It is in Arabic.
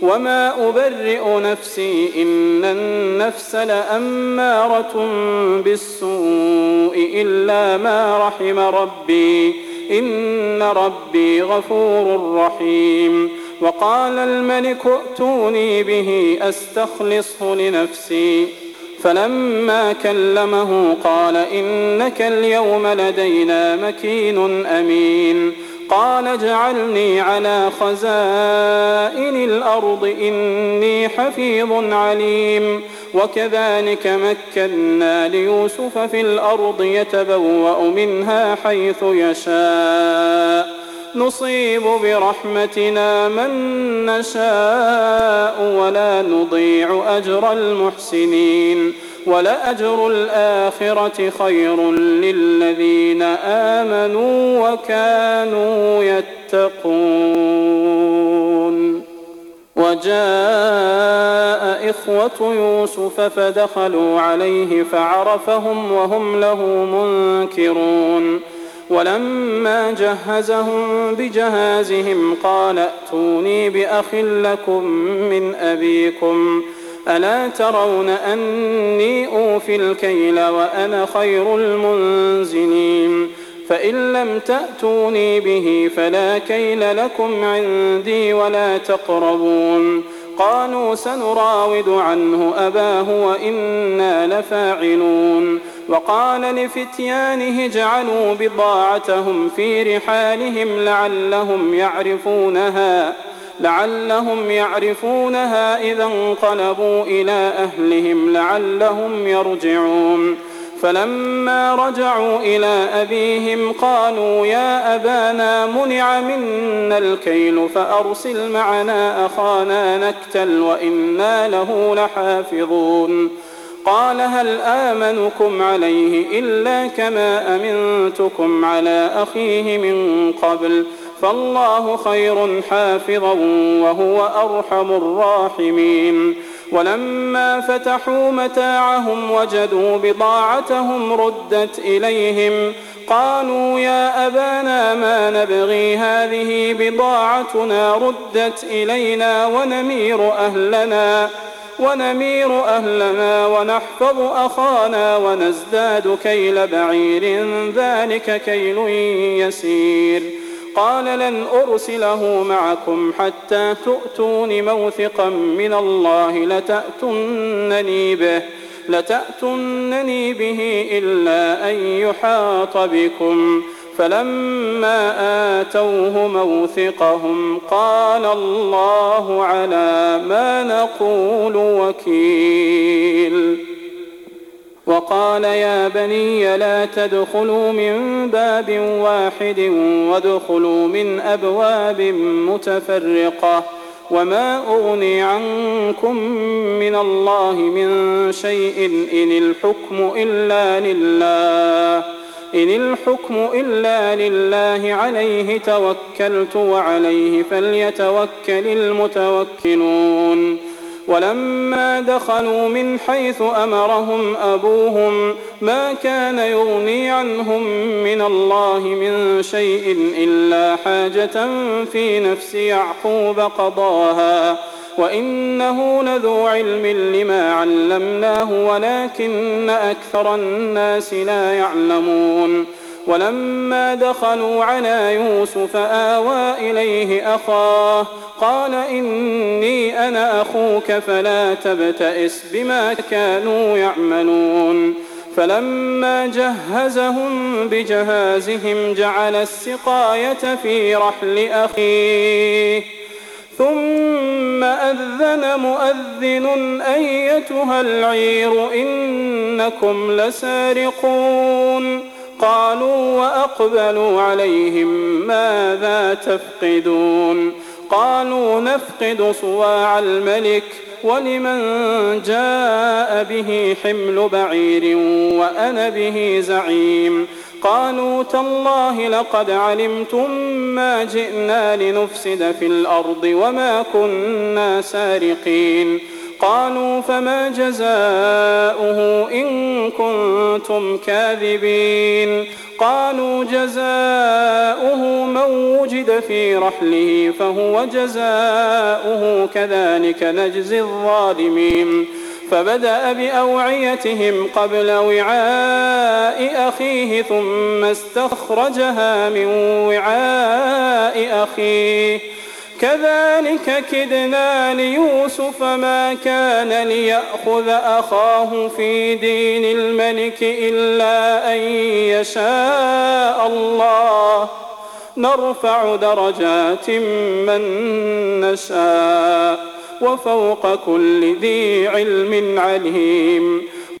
وما أبرئ نفسي إن النفس لأمارة بالسوء إلا ما رحم ربي إن ربي غفور رحيم. وقال الملك ائتوني به أستخلصه لنفسي فلما كلمه قال إنك اليوم لدينا مكين أمين. قال اجعلني على خزائن الأرض إني حفيظ عليم. وكذلك مكنا ليوسف في الأرض يتبوأ منها حيث يشاء نصيب برحمتنا من نشاء ولا نضيع أجر المحسنين ولأجر الآخرة خير للذين آمنوا وكانوا يتقون. وجاء إخوة يوسف فدخلوا عليه فعرفهم وهم له منكرون. ولما جهزهم بجهازهم قال ائتوني بأخ لكم من أبيكم ألا ترون أني أوفي الكيل وأنا خير المنزلين فإن لم تأتوني به فلا كيل لكم عندي ولا تقربون. قالوا سنراود عنه أباه وإنا لفاعلون. وقال لفتيانه اجعلوا بضاعتهم في رحالهم لعلهم يعرفونها إذا انقلبوا إلى أهلهم لعلهم يرجعون. فلما رجعوا إلى أبيهم قالوا يا أبانا منع منا الكيل فأرسل معنا أخانا نكتل وإنا له لحافظون. قال هل آمنكم عليه إلا كما أمنتكم على أخيه من قبل فالله خير حافظا وهو أرحم الراحمين. ولما فتحوا متاعهم وجدوا بضاعتهم ردت إليهم قالوا يا أبانا ما نبغي هذه بضاعتنا ردت إلينا ونمير أهلنا ونحفظ أخانا ونزداد كيل بعير ذلك كيل يسير. قال لن أرسله معكم حتى تؤتون موثقا من الله لتأتونني به إلا أن يحاط بكم. فلما آتوه موثقهم قال الله على ما نقول وكيل. وقال يا بني لا تدخلوا من باب واحد وادخلوا من أبواب متفرقة وما أغني عنكم من الله من شيء إن الحكم إلا لله عليه توكلت وعليه فليتوكل المتوكلون. ولما دخلوا من حيث أمرهم أبوهم ما كان يغني عنهم من الله من شيء إلا حاجة في نفس يعقوب قضاها وإنه لذو علم لما علمناه ولكن أكثر الناس لا يعلمون. ولما دخلوا على يوسف آوى إليه أخاه قال إني أنا أخوك فلا تبتئس بما كانوا يعملون. فلما جهزهم بجهازهم جعل السقاية في رحل أخيه ثم أذن مؤذن أيتها العير إنكم لسارقون. قالوا وأقبلوا عليهم ماذا تفقدون. قالوا نفقد صواع الملك ولمن جاء به حمل بعير وأنا به زعيم. قالوا تالله لقد علمتم ما جئنا لنفسد في الأرض وما كنا سارقين. قالوا فما جزاؤه إن كنتم كاذبين. قالوا جزاؤه من وجد في رحله فهو جزاؤه كذلك نجزي الظالمين فبدأ بأوعيتهم قبل وعاء أخيه ثم استخرجها من وعاء أخيه كذلك كدنا ليوسف ما كان ليأخذ أخاه في دين الملك إلا أن يشاء الله نرفع درجات من نشاء وفوق كل ذي علم عليم